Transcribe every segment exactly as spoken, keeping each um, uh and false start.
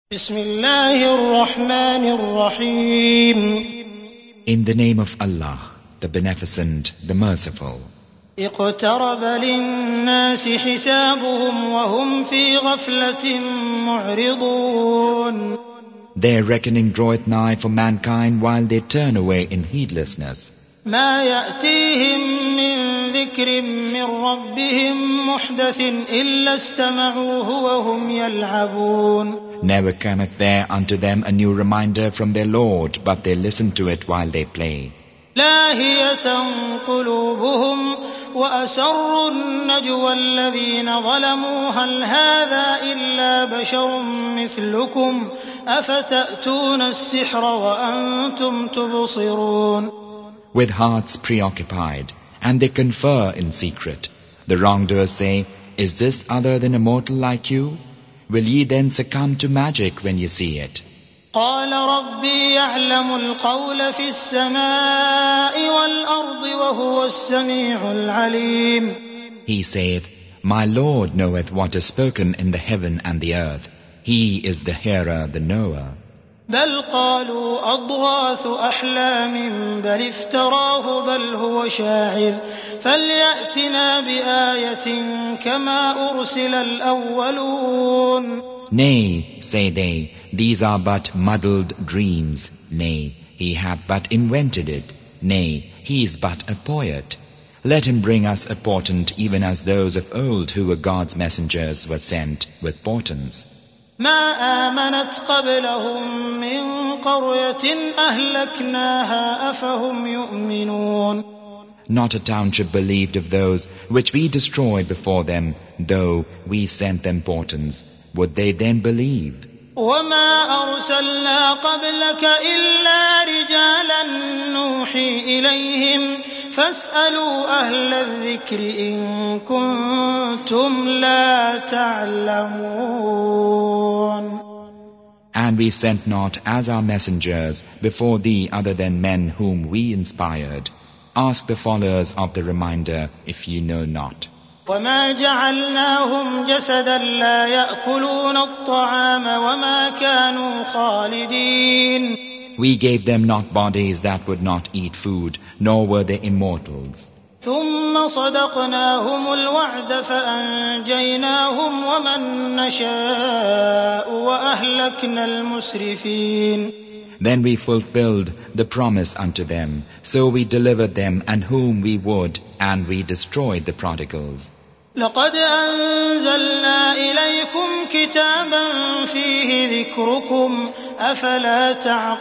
بسم الله الرحمن الرحيم. In the name of Allah, the Beneficent, the Merciful. اقترب للناس حسابهم وهم في غفلة معرضون. Their reckoning draweth nigh for mankind while they turn away in heedlessness. ما يأتيهم من ذكر من ربهم محدث إلا استمعوه وهم يلعبون. Never cometh there unto them a new reminder from their Lord, but they listen to it while they play. لاهية قلوبهم وأسروا النجوى الذين ظلموا هل هذا إلا بشر مثلكم أفتأتون السحر وأنتم تبصرون. With hearts preoccupied, and they confer in secret. The wrongdoers say, Is this other than a mortal like you? Will ye then succumb to magic when you see it? قال ربي يعلم القول في السماء والأرض وهو السميع العليم. He saith, My Lord knoweth what is spoken in the heaven and the earth. He is the hearer, the knower. بل قالوا أضغاث أحلام بل افتراه بل هو شاعر فليأتنا بآية كما أرسل الأولون. Nay, say they, these are but muddled dreams. Nay, he hath but invented it. Nay, he is but a poet. Let him bring us a portent even as those of old who were God's messengers were sent with portents. ما آمنت قبلهم من قرية أهلكناها أفهم يؤمنون. Not a township believed of those which we destroyed before them, though we sent them portents. Would they then believe? وما أرسلنا قبلك إلا رجالا نوحي إليهم فاسألوا أهل الذكر إن كنتم لا تعلمون. And we sent not as our messengers before thee other than men whom we inspired. Ask the followers of the reminder if ye know not. وما جعلناهم جسدا لا يأكلون الطعام وما كانوا خالدين. We gave them not bodies that would not eat food, nor were they immortals. ثم صدقناهم الوعد فأنجيناهم ومن نشاء وأهلكنا المسرفين. Then we fulfilled the promise unto them, so we delivered them and whom we would, and we destroyed the prodigals. لقد أنزلنا إليكم كتابا فيه ذكركم أفلا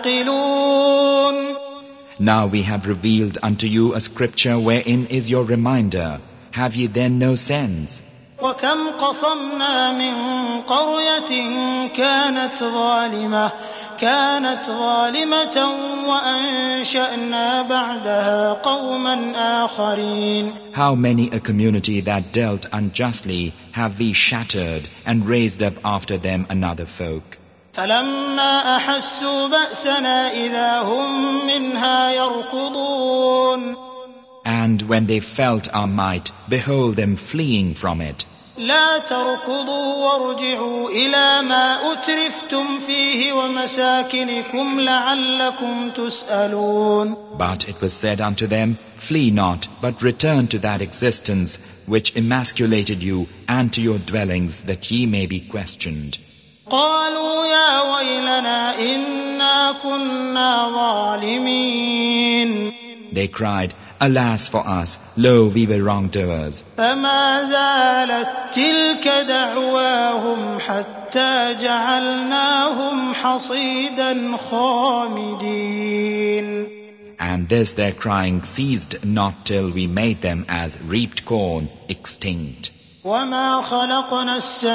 تعقلون. Now we have revealed unto you a scripture wherein is your reminder. Have ye then no sense? وكم قصمنا من قرية كانت ظالمة كانت ظالمة وأنشأنا بعدها قوما آخرين. How many a community that dealt unjustly have we shattered and raised up after them another folk. فلما أحسوا بأسنا إذا هم منها يركضون. And when they felt our might, behold them fleeing from it. لا تركضوا وارجعوا إلى ما أترفتم فيه ومساكنكم لعلكم تسألون. But it was said unto them, Flee not, but return to that existence which emasculated you, and to your dwellings, that ye may be questioned. قالوا يا ويلنا إنا كنا ظالمين. They cried, Alas for us, lo, we were wrongdoers. فما زالت تلك دعواهم حتى جعلناهم حصيدا خامدين. And this their crying ceased not till we made them as reaped corn, extinct. وما خلقنا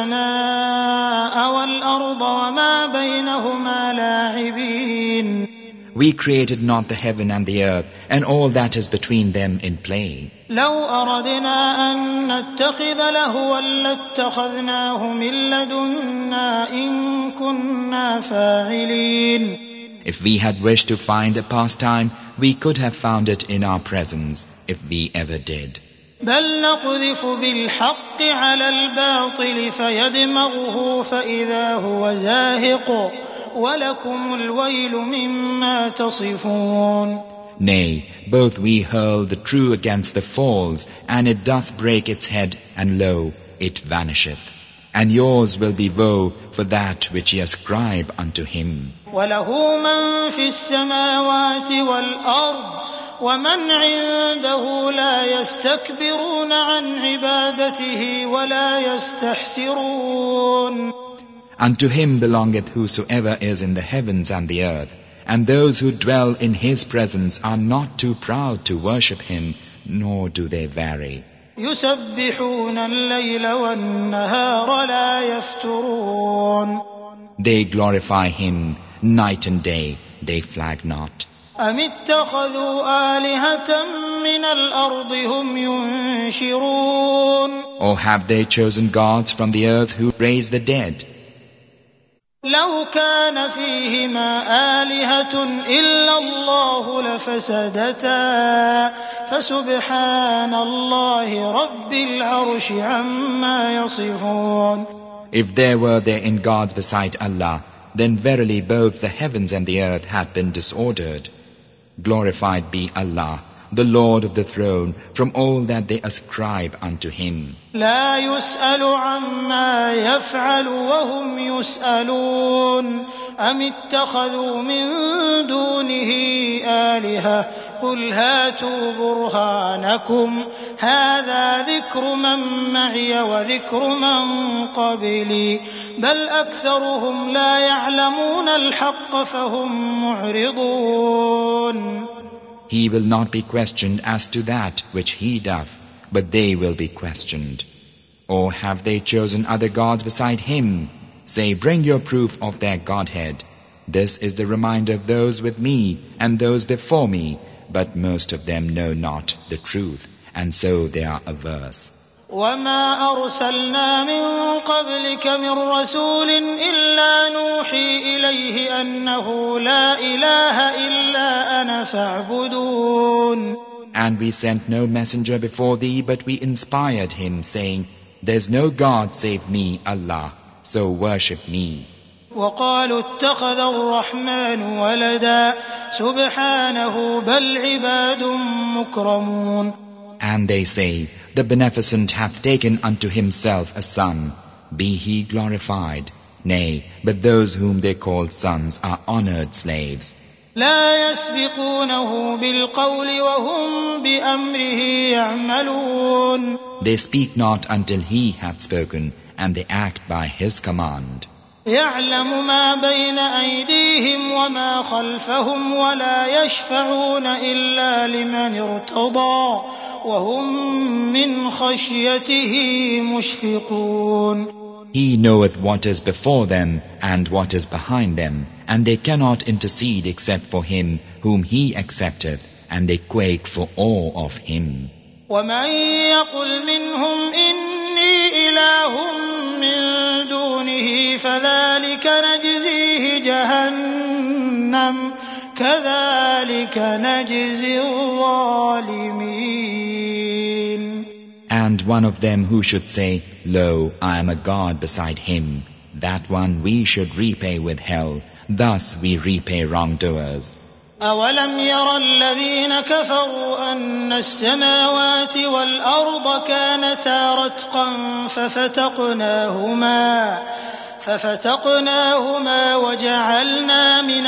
السماء والأرض وما بينهما لاعبين. We created not the heaven and the earth, and all that is between them in play. لو أردنا أن نتخذ لهوا لاتخذناه من لدنا إن كنا فاعلين. If we had wished to find a pastime, we could have found it in our presence, if we ever did. بل نقذف بالحق على الباطل فيدمغه فإذا هو زاهق ولكم الويل مما تصفون. Nay, both we hurl the true against the false, and it doth break its head, and lo, it vanisheth. And yours will be woe for that which ye ascribe unto him. وَلَهُ مَن فِي السَّمَاوَاتِ وَالْأَرْضِ وَمَنْ عِندَهُ لَا يَسْتَكْبِرُونَ عَنْ عِبَادَتِهِ وَلَا يَسْتَحْسِرُونَ. Unto him belongeth whosoever is in the heavens and the earth, and those who dwell in his presence are not too proud to worship him, nor do they vary. يُسَبِّحُونَ اللَّيْلَ وَالنَّهَارَ لَا يَفْتُرُونَ. They glorify him night and day, they flag not. أَمِ اتَّخَذُوا آلِهَةً مِّنَ الْأَرْضِ هُمْ يُنشِرُونَ. Or have they chosen gods from the earth who raise the dead? لو كان فيهما آلهة إلا الله لفسدتا فسبحان الله رب العرش عما يصفون. If there were therein gods beside Allah, then verily both the heavens and the earth had been disordered. Glorified be Allah, the Lord of the throne, from all that they ascribe unto him. لا يسأل عما يفعل وهم يسألون أم اتخذوا من دونه آلهة قل هاتوا برهانكم هذا ذكر من معي وذكر من قبلي بل أكثرهم لا يعلمون الحق فهم معرضون. He will not be questioned as to that which he doth, but they will be questioned. Or have they chosen other gods beside him? Say, bring your proof of their Godhead. This is the reminder of those with me and those before me, but most of them know not the truth, and so they are averse. وما أرسلنا من قبلك من رسول إلا نوحي إليه أنه لا إله إلا أنا فاعبدون. And we sent no messenger before thee, but we inspired him, saying, There's no God save me, Allah, so worship me. وقالوا اتخذ الرحمن ولدا سبحانه بل عباد مكرمون. And they say, The Beneficent hath taken unto himself a son. Be he glorified. Nay, but those whom they call sons are honored slaves. لا يسبقونه بالقول وهم بأمره يعملون. They speak not until he hath spoken, and they act by his command. يعلم ما بين أيديهم وما خلفهم ولا يشفعون إلا لمن ارتضى وهم من خشيته مشفقون. He knoweth what is before them and what is behind them, and they cannot intercede except for him whom he accepteth, and they quake for awe of him. ومن يقل منهم إني إله من دونه فذلك نجزيه جهنم كذلك نجزي الظالمين. And one of them who should say, Lo, I am a God beside him, that one we should repay with hell. Thus we repay wrongdoers. أولم ير الذين كفروا أن السماوات والأرض كانتا رتقا ففتقناهما ففتقناهما وجعلنا من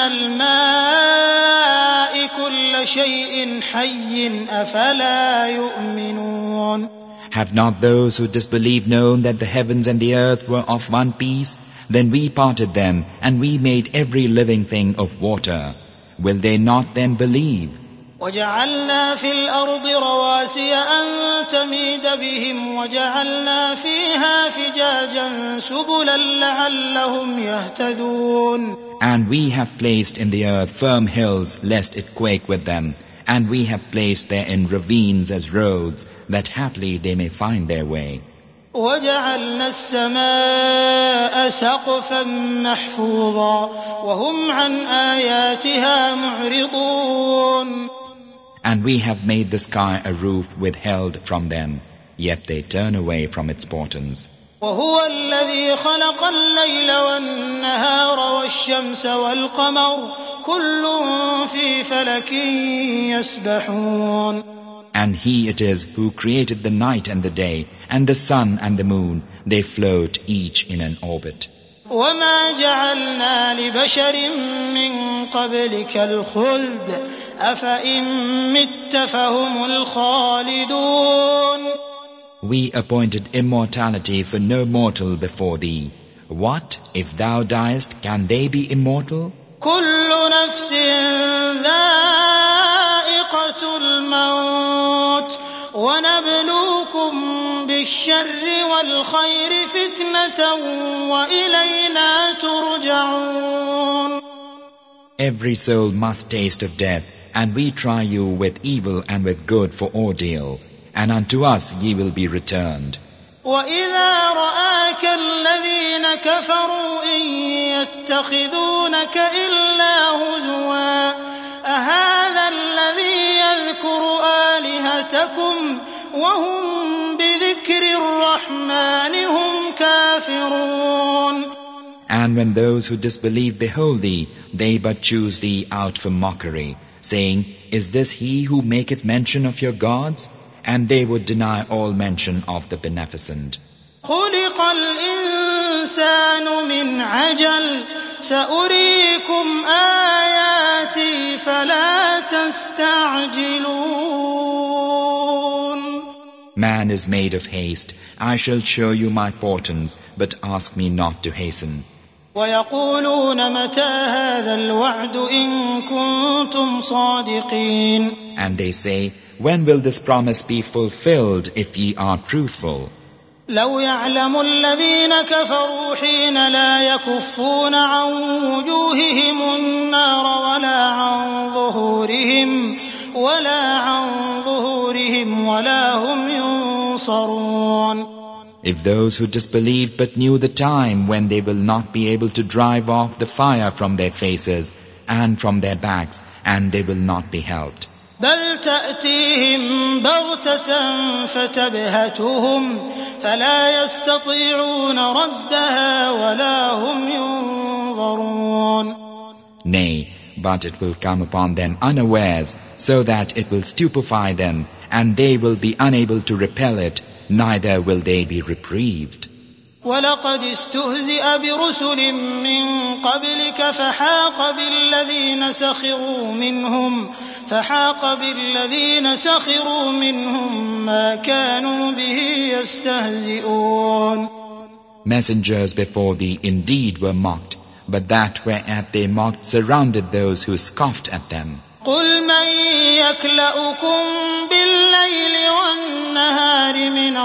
الماء كل شيء حي أفلا يؤمنون. Have not those who disbelieve known that the heavens and the earth were of one piece? Then we parted them, and we made every living thing of water. Will they not then believe? وجعلنا في الأرض رواسي أن تميد بهم وجعلنا فيها فجاجا سبلا لعلهم يهتدون. And we have placed in the earth firm hills lest it quake with them, and we have placed therein ravines as roads, that haply they may find their way. وجعلنا السماء سقفا محفوظا وهم عن آياتها معرضون. And we have made the sky a roof withheld from them, yet they turn away from its portents. وهو الذي خلق الليل والنهار والشمس والقمر كل في فلك يسبحون. And He it is who created the night and the day, and the sun and the moon, they float each in an orbit. وما جعلنا لبشر من قبلك الخلد أفإن مت فهم الخالدون. We appointed immortality for no mortal before thee. What, if thou diest, can they be immortal? كل نفس ذائقة الموت ونبلوكم بالشر والخير فتنة وإلينا ترجعون. Every soul must taste of death, and we try you with evil and with good for ordeal, and unto us ye will be returned. وَإِذَا رَآكَ الَّذِينَ كَفَرُوا إِن يَتَّخِذُونَكَ إِلَّا هُزُوًا أَهَذَا الَّذِي يَذْكُرُ آلِهَتَكُمْ وَهُمْ بِذِكْرِ الرَّحْمَنِ هُمْ كَافِرُونَ. And when those who disbelieve behold thee, they but choose thee out for mockery, saying, Is this he who maketh mention of your gods? And they would deny all mention of the Beneficent. خُلِقَ الْإِنسَانُ مِنْ عَجَلٍ سَأُرِيكُمْ آيَاتِي فَلَا تَسْتَعْجِلُونَ. Man is made of haste. I shall show you my portents, but ask me not to hasten. وَيَقُولُونَ مَتَى هَذَا الْوَعْدُ إِن كُنتُمْ صَادِقِينَ. And they say, When will this promise be fulfilled if ye are truthful? لو يعلم الذين كفروا حين لا يكفون عن وجوههم النار ولا عن ظهورهم ولا عن ظهورهم ولا هم ينصرون. If those who disbelieved but knew the time when they will not be able to drive off the fire from their faces and from their backs, and they will not be helped. بل تأتيهم بغتة فتبهتهم فلا يستطيعون ردها ولا هم ينظرون. Nay, but it will come upon them unawares, so that it will stupefy them, and they will be unable to repel it, neither will they be reprieved. ولقد استهزئ برسل من قبلك فحاق بالذين سخروا منهم فحاق بالذين سخروا منهم ما كانوا به يستهزئون. Messengers before thee indeed were mocked, but that whereat they mocked surrounded those who scoffed at them. قل من يكلؤكم بالليل والنهار من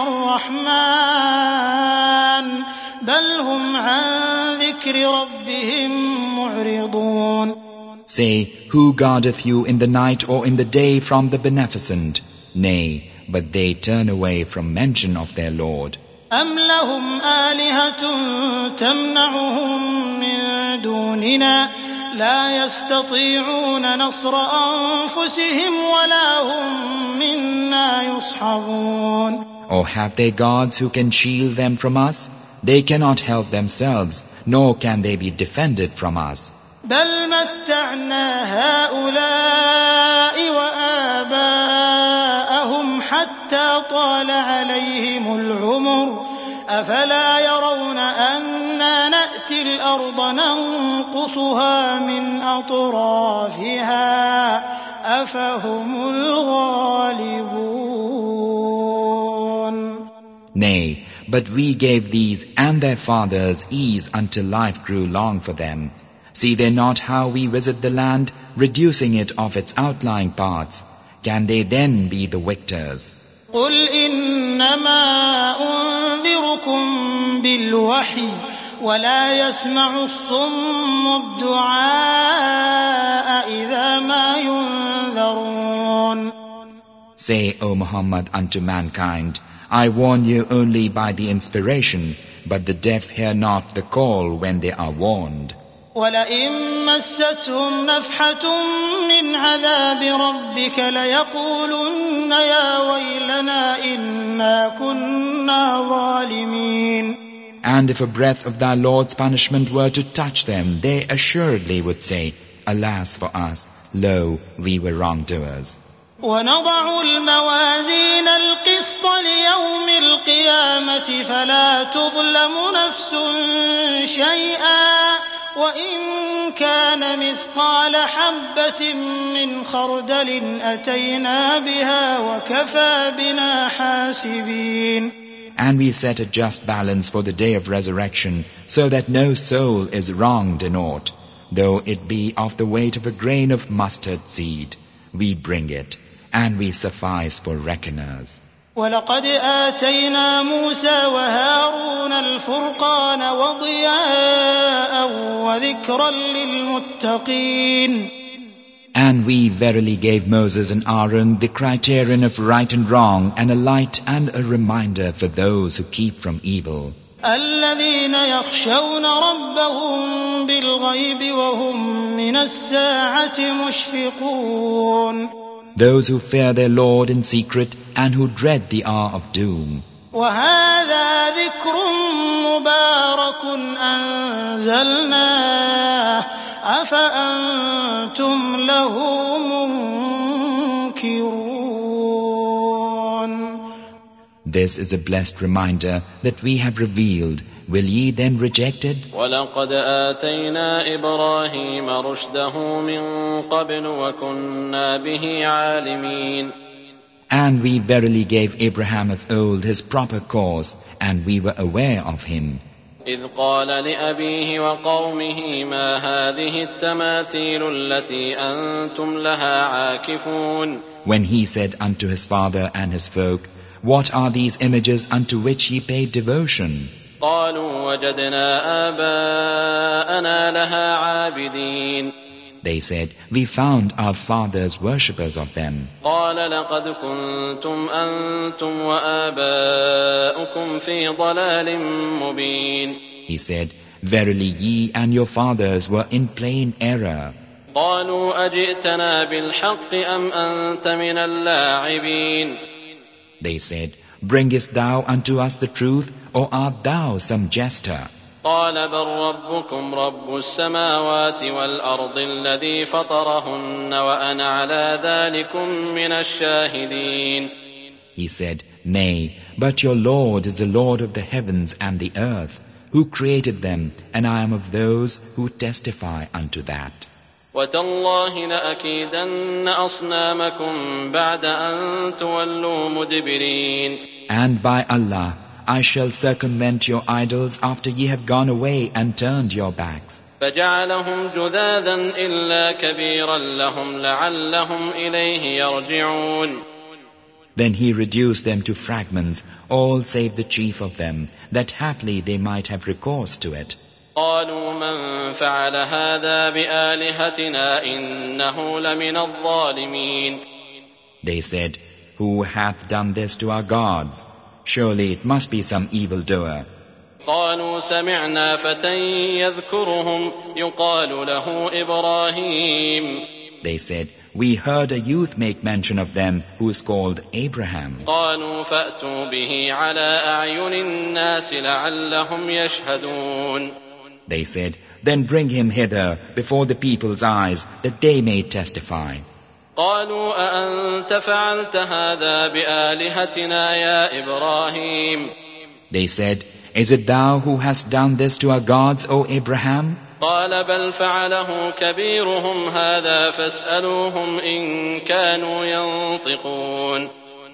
الرحمن بل هم عن ذكر ربهم معرضون. Say, who guardeth you in the night or in the day from the Beneficent? Nay, but they turn away from mention of their Lord. أم لهم آلهة تمنعهم من دوننا لا يستطيعون نصر أنفسهم ولا هم منا يصحبون. Or have they gods who can shield them from us? They cannot help themselves, nor can they be defended from us. بل متعنا هؤلاء وآباءهم حتى طال عليهم العمر أفلا يرون أنا نأتي الأرض ننقصها من أطرافها أفهم الغالبون. Nay, but we gave these and their fathers ease until life grew long for them. See they not how we visit the land, reducing it of its outlying parts? Can they then be the victors? قل إنما أنذركم بالوحي ولا يسمع الصم الدعاء إذا ما ينذرون. Say, O Muhammad, unto mankind, I warn you only by the inspiration, but the deaf hear not the call when they are warned. وَلَئِن مَّسَّتْهُمْ نَفْحَةٌ مِّنْ عَذَابِ رَبِّكَ لَيَقُولُنَّ يَا وَيْلَنَا إِنَّا كُنَّا ظَالِمِينَ. And if a breath of thy Lord's punishment were to touch them, they assuredly would say, Alas for us, lo, we were wrongdoers. وَنَضَعُ الْمَوَازِينَ الْقِسْطَ لِيَوْمِ الْقِيَامَةِ فَلَا تُظْلَمُ نَفْسٌ شَيْئًا وَإِن كَانَ مِثْقَالَ حَبَّةٍ مِّنْ خَرْدَلٍ أَتَيْنَا بِهَا وَكَفَىٰ بِنَا حَاسِبِينَ. And we set a just balance for the day of resurrection, so that no soul is wronged in aught, though it be of the weight of a grain of mustard seed. We bring it, and we suffice for reckoners. وَلَقَدْ آتَيْنَا مُوسَى وَهَارُونَ الْفُرْقَانَ وَضِيَاءً وَذِكْرًا لِلْمُتَّقِينَ. And we verily gave Moses and Aaron the criterion of right and wrong, and a light and a reminder for those who keep from evil. الَّذِينَ يَخْشَوْنَ رَبَّهُم بِالْغَيْبِ وَهُم مِّنَ السَّاعَةِ مُشْفِقُونَ. Those who fear their Lord in secret and who dread the hour of doom. وَهَذَا ذِكْرٌ مُبَارَكٌ أَنزَلْنَاهُ أَفَأَنتُمْ لَهُ مُنكِرُونَ. This is a blessed reminder that we have revealed. Will ye then reject it? وَلَقَدْ آتَيْنَا إِبْرَاهِيمَ رُشْدَهُ مِن قَبْلُ وَكُنَّا بِهِ عَالِمِينَ. And we verily gave Abraham of old his proper course, and we were aware of him. إِذْ قَالَ لِأَبِيهِ وَقَوْمِهِ مَا هَٰذِهِ التَّمَاثِيلُ الَّتِي أَنتُمْ لَهَا عَاكِفُونَ. When he said unto his father and his folk, What are these images unto which ye pay devotion? قَالُوا وَجَدْنَا آبَاءَنَا لَهَا عَابِدِينَ. They said, We found our fathers worshippers of them. قَالَ لَقَدْ كُنْتُمْ أَنْتُمْ وَآبَاؤُكُمْ فِي ضَلَالٍ مُبِينٍ. He said, Verily ye and your fathers were in plain error. قَالُوا أَجِئْتَنَا بِالْحَقِّ أَمْ أَنْتَ مِنَ اللاعبين. They said, Bringest thou unto us the truth, or art thou some jester? قال بل ربكم رب السماوات والأرض الذي فطرهن وأنا على ذلكم من الشاهدين. He said, Nay, but your Lord is the Lord of the heavens and the earth, who created them, and I am of those who testify unto that. وتالله لأكيدن أصنامكم بعد أن تولوا مدبرين. And by Allah, I shall circumvent your idols after ye have gone away and turned your backs. فجعلهم جذاذا إلا كبيرا لهم لعلهم إليه يرجعون. Then he reduced them to fragments, all save the chief of them, that haply they might have recourse to it. قالوا من فعل هذا بآلهتنا إنه لمن الظالمين. They said, Who hath done this to our gods? Surely it must be some evildoer. قالوا سمعنا فتى يذكرهم يقال له إبراهيم. They said, We heard a youth make mention of them who is called Abraham. قالوا فأتوا به على أعين الناس لعلهم يشهدون. They said, Then bring him hither before the people's eyes, that they may testify. قالوا أأنت فعلت هذا بآلهتنا يا إبراهيم. They said, Is it thou who hast done this to our gods, O Abraham? قال بل فعله كبيرهم هذا فاسألوهم إن كانوا ينطقون.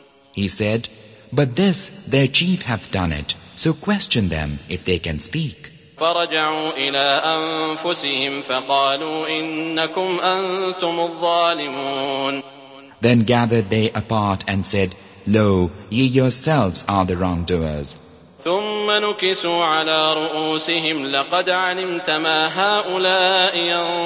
He said, But this their chief hath done it, so question them if they can speak. فرجعوا إلى أنفسهم فقالوا إنكم أنتم الظالمون. Then gathered they apart and said, Lo, ye yourselves are the wrongdoers. ثم نكسوا على رؤوسهم لقد علمت ما هؤلاء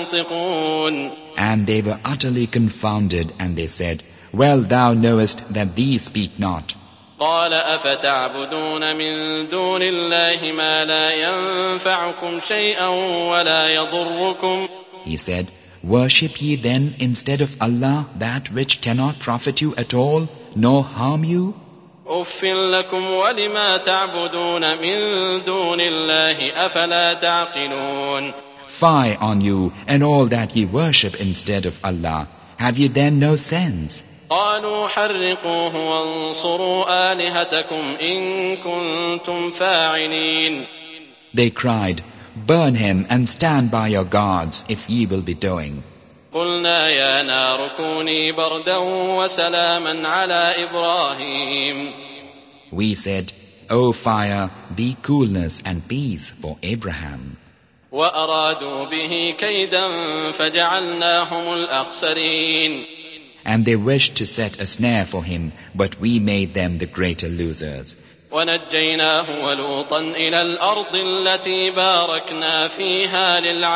ينطقون. And they were utterly confounded, and they said, Well, thou knowest that these speak not. قال أفتعبدون من دون الله ما لا ينفعكم شيئا ولا يضركم. He said, worship ye then instead of Allah that which cannot profit you at all, nor harm you? أف لكم ولما تعبدون من دون الله أفلا تعقلون. Fie on you and all that ye worship instead of Allah. Have you then no sense? قالوا حرقوه وانصروا آلهتكم إن كنتم فاعلين. They cried, burn him and stand by your gods if ye will be doing. قلنا يا نار كوني بردا وسلاما على إبراهيم. We said, O fire, be coolness and peace for Abraham. وأرادوا به كيدا فجعلناهم الأخسرين. And they wished to set a snare for him, but we made them the greater losers. ونجيناه ولوطا إلى الأرض التي باركنا فيها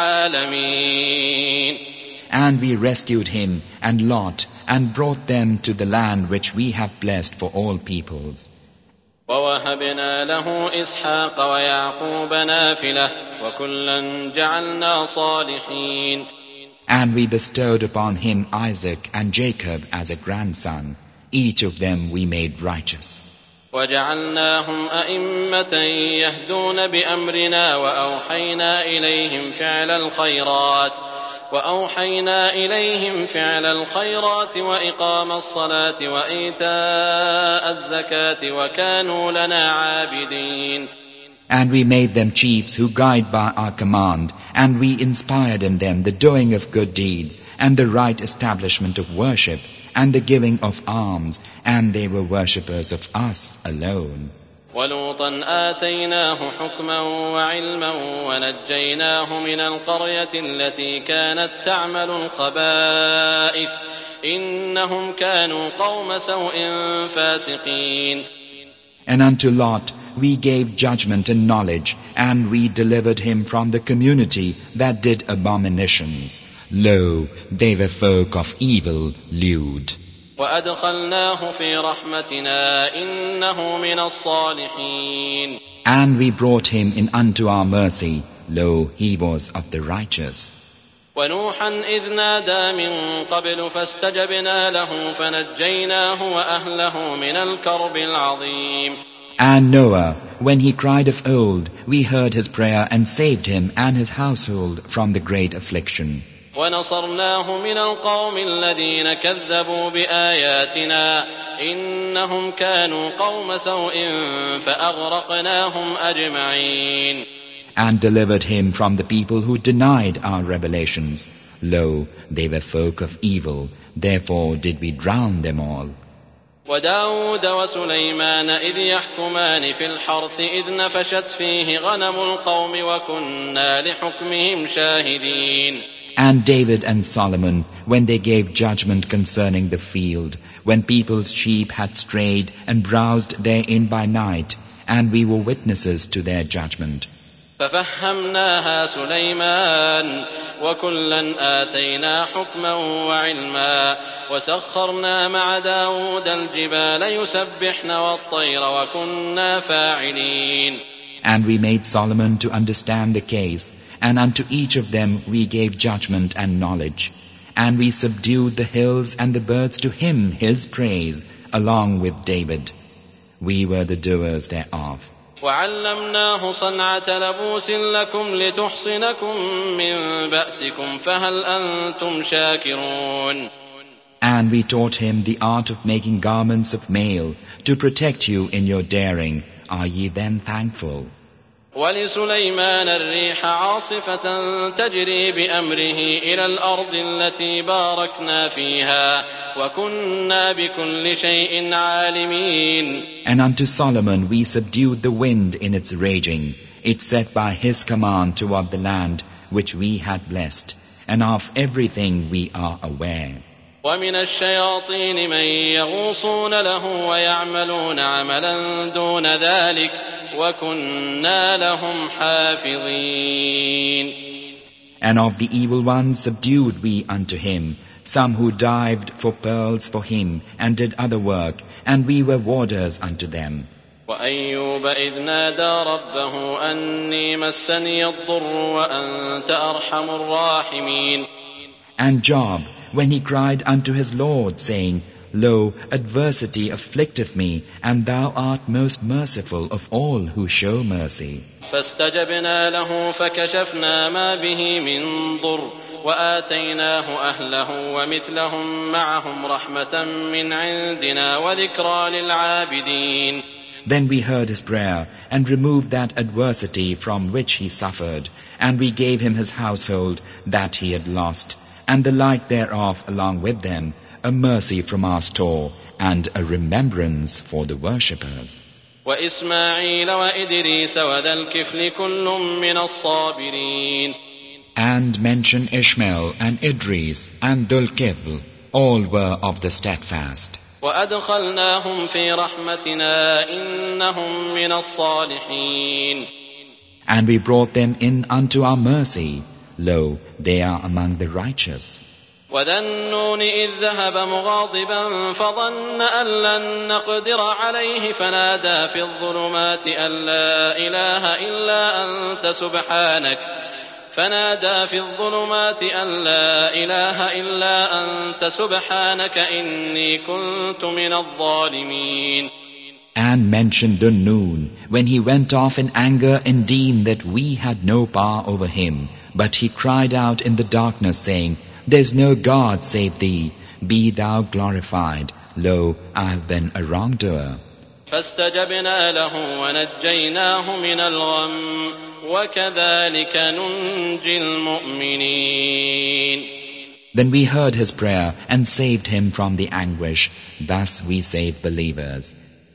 للعالمين. And we rescued him and Lot and brought them to the land which we have blessed for all peoples. ووهبنا له إسحاق ويعقوب نافلة وكلا جعلنا صالحين. And we bestowed upon him Isaac and Jacob as a grandson. Each of them we made righteous. وجعلناهم أئمة يهدون بأمرنا وأوحينا إليهم فعل الخيرات وأوحينا إليهم فعل الخيرات وإقام الصلاة وإيتاء الزكاة وكانوا لنا عابدين. And we made them chiefs who guide by our command, and we inspired in them the doing of good deeds, and the right establishment of worship, and the giving of alms, and they were worshippers of us alone. ولوطا آتيناه حكما وعلما ونجيناه من القرية التي كانت تعمل الخبائث إنهم كانوا قوم سوء فاسقين. And unto Lot we gave judgment and knowledge, and we delivered him from the community that did abominations. Lo, they were folk of evil, lewd. وأدخلناه في رحمتنا إنه من الصالحين. And we brought him in unto our mercy. Lo, he was of the righteous. ونوحا إذ نادى من قبل فاستجبنا له فنجيناه وأهله من الكرب العظيم. And Noah, when he cried of old, we heard his prayer and saved him and his household from the great affliction. ونصرناه من القوم الذين كذبوا بآياتنا إنهم كانوا قوم سوء فأغرقناهم أجمعين. And delivered him from the people who denied our revelations. Lo, they were folk of evil, therefore did we drown them all. وداود وسليمان إذ يحكمان في الحرث إذ نفشت فيه غنم القوم وكنا لحكمهم شاهدين. And David and Solomon, when they gave judgment concerning the field, when people's sheep had strayed and browsed therein by night, and we were witnesses to their judgment. ففهمناها سليمان وكلا آتينا حكما وعلما وسخرنا مع داود الجبال يسبحن والطير وكنا فاعلين. And we made Solomon to understand the case, and unto each of them we gave judgment and knowledge. And we subdued the hills and the birds to him his praise, along with David. We were the doers thereof. وعلمناه صنعة لبوس لكم لتحصنكم من بأسكم فهل أنتم شاكرون. And we taught him the art of making garments of mail to protect you in your daring. Are ye then thankful? ولسليمان الريح عاصفة تجري بأمره إلى الأرض التي باركنا فيها وكنا بكل شيء عالمين. And unto Solomon we subdued the wind in its raging. It set by his command toward the land which we had blessed, and of everything we are aware. ومن الشياطين من يغوصون له ويعملون عملا دون ذلك وكنا لهم حافظين. And of the evil ones subdued we unto him, some who dived for pearls for him and did other work, and we were warders unto them. وأيوب إذ نادى ربه أني مسني الضر وأنت أرحم الراحمين. And Job, when he cried unto his Lord, saying, Lo, adversity afflicteth me, and thou art most merciful of all who show mercy. فاستجبنا له فكشفنا ما به من ضر وآتيناه أهله ومثلهم معهم رحمة من عندنا وذكرى للعابدين. Then we heard his prayer and removed that adversity from which he suffered, and we gave him his household that he had lost, and the like thereof along with them, a mercy from our store, and a remembrance for the worshippers. وإسماعيل وإدريس وذا الكفل كل من الصابرين. And mention Ishmael and Idris and Dhul-Kifl, all were of the steadfast. وأدخلناهم في رحمتنا إنهم من الصالحين. And we brought them in unto our mercy. Lo, they are among the righteous. وذا النون إذ ذهب مغاضبا فظن أن لن نقدر عليه فنادى في الظلمات أن لا إله إلا أنت سبحانك فنادى في الظلمات أن لا إله إلا أنت سبحانك إني كنت من الظالمين. And mention Dun-Nun, when he went off in anger and deemed that we had no power over him. But he cried out in the darkness, saying, There is no God save thee. Be thou glorified. Lo, I have been a wrongdoer. فاستجبنا له ونجيناه من الغم وكذلك ننجي المؤمنين. Then we heard his prayer and saved him from the anguish. Thus we save believers.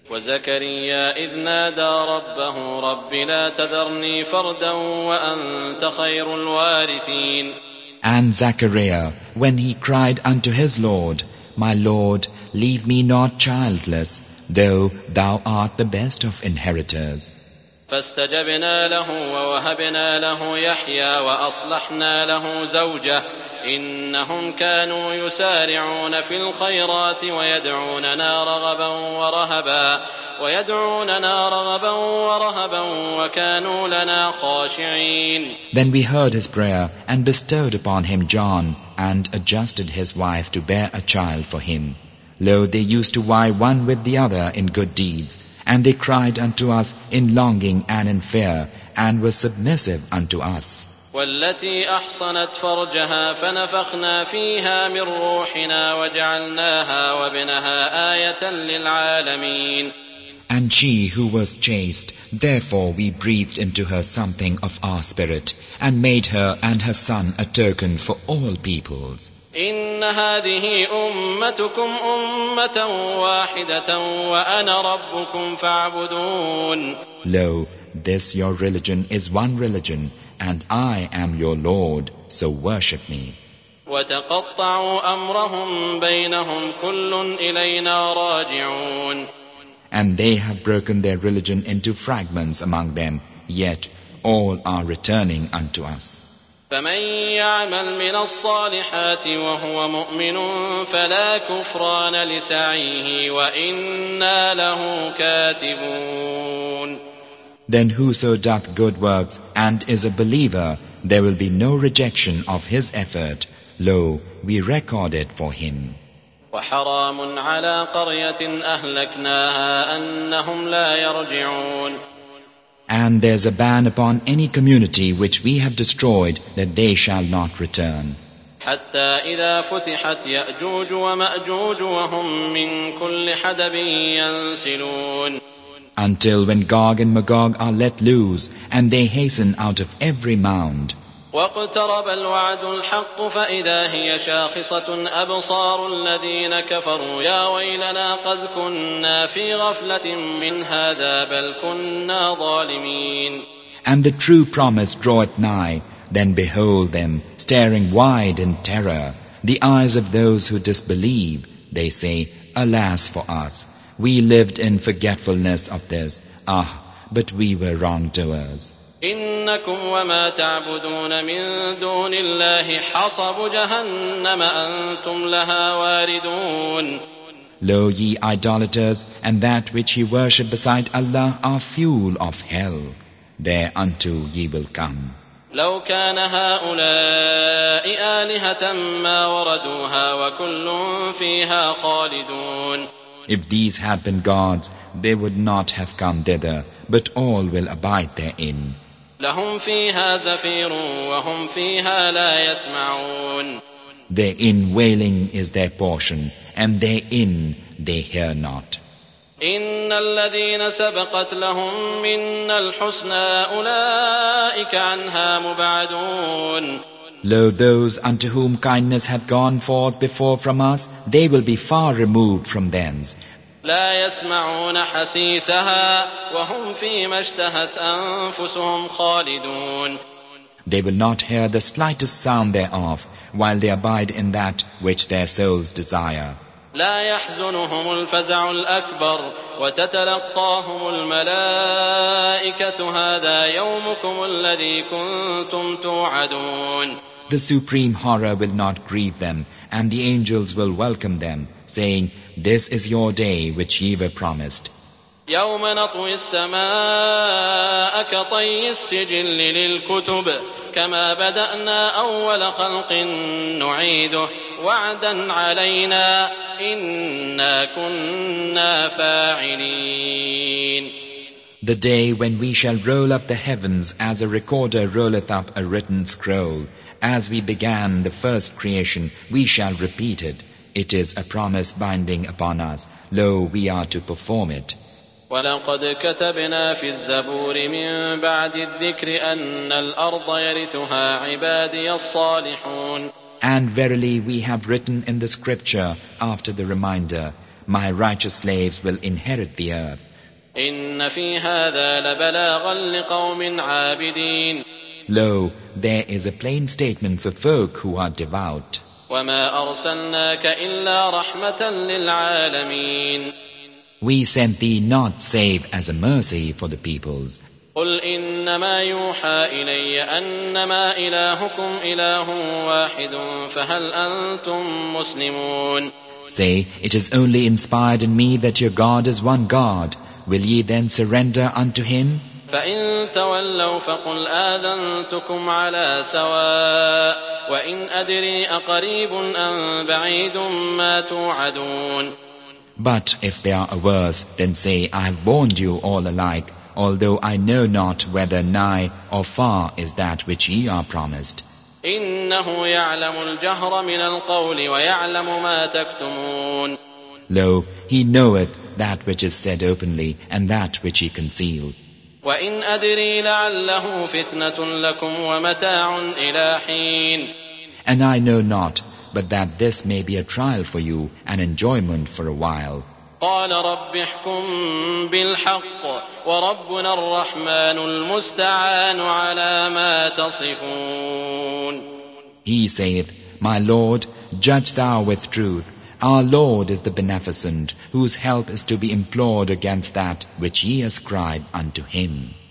وزكريا إذ نادى ربه رب لا تذرني فردا وأنت خير الوارثين. And Zachariah, when he cried unto his Lord, My Lord, leave me not childless, though thou art the best of inheritors. فاستجبنا له ووهبنا له يحيى وأصلحنا له زوجه إنهم كانوا يسارعون في الخيرات ويدعوننا رغبا ورهبا ويدعوننا رغبا ورهبا وكانوا لنا خاشعين. Then we heard his prayer and bestowed upon him John and adjusted his wife to bear a child for him. Lo, they used to vie one with the other in good deeds, and they cried unto us in longing and in fear, and were submissive unto us. والتي أحصنت فرجها فنفخنا فيها من روحنا وجعلناها وابنها آية للعالمين. And she who was chaste, therefore we breathed into her something of our spirit, and made her and her son a token for all peoples. إن هذه أمتكم أمة واحدة وأنا ربكم فاعبدون. Lo, this your religion is one religion, and I am your Lord, so worship me. وتقطعوا أمرهم بينهم كل إلينا راجعون. And they have broken their religion into fragments among them, yet all are returning unto us. فمن يعمل من الصالحات وهو مؤمن فلا كفران لسعيه وإنا له كاتبون. Then whoso doth good works and is a believer, there will be no rejection of his effort. Lo, we record it for him. وحرام على قرية أهلكناها أنهم لا يرجعون. And there's a ban upon any community which we have destroyed, that they shall not return. حتى إذا فتحت يأجوج ومأجوج وهم من كل حدب ينسلون. Until when Gog and Magog are let loose, and they hasten out of every mound. واقترب الوعد الحق فإذا هي شاخصة أبصار الذين كفروا يا ويلنا قد كنا في غفلة من هذا بل كنا ظالمين. And the true promise draweth nigh, then behold them, staring wide in terror, the eyes of those who disbelieve. They say, Alas for us, we lived in forgetfulness of this, ah, but we were wrongdoers. إنكم وما تعبدون من دون الله حصب جهنم أنتم لها واردون. Lo, ye idolaters, and that which ye worship beside Allah are fuel of hell. Thereunto ye will come. لو كان هؤلاء آلهة ما وردوها وكل فيها خالدون. If these had been gods, they would not have come thither, but all will abide therein. لهم فيها زفير وهم فيها لا يسمعون. Therein wailing is their portion, and therein they hear not. إن الذين سبقت لهم منا الحسنى أولئك عنها مبعدون. Lo, those unto whom kindness hath gone forth before from us, they will be far removed from thence. لا يسمعون حسيسها وهم فيما اشتهت أنفسهم خالدون. They will not hear the slightest sound thereof, while they abide in that which their souls desire. لا يحزنهم الفزع الأكبر وتتلقاهم الملائكة هذا يومكم الذي كنتم توعدون. The supreme horror will not grieve them, and the angels will welcome them, saying, This is your day which ye were promised. يوم نطوي السماء كطي السجل للكتب كما بدأنا أول خلق نعيده وعدا علينا إنا كنا فاعلين. The day when we shall roll up the heavens as a recorder rolleth up a written scroll. As we began the first creation, we shall repeat it. It is a promise binding upon us. Lo, we are to perform it. ولقد كتبنا في الزبور من بعد الذكر أن الأرض يرثها عبادي الصالحون. And verily we have written in the scripture after the reminder, My righteous slaves will inherit the earth. إن في هذا لبلاغا لقوم عابدين. Lo, there is a plain statement for folk who are devout. وما أرسلناك إلا رحمة للعالمين. We sent thee not save as a mercy for the peoples. قل إنما يوحى إلي أنما إلهكم إله واحد فهل أنتم مسلمون. Say, it is only inspired in me that your God is one God. Will ye then surrender unto him? فإن تولوا فقل آذنتكم على سواء وإن أدري أقريب أم بعيد ما توعدون. But if they are averse, then say, I have warned you all alike, although I know not whether nigh or far is that which ye are promised. إنه يعلم الجهر من القول ويعلم ما تكتمون. Lo, he knoweth that which is said openly and that which ye conceal. وإن أدري لعله فتنة لكم ومتاع إلى حين. And I know not, but that this may be a trial for you, an enjoyment for a while. قال رب احكم بالحق وربنا الرحمن المستعان على ما تصفون. He saith, My Lord, judge thou with truth. Our Lord is the Beneficent, whose help is to be implored against that which ye ascribe unto him.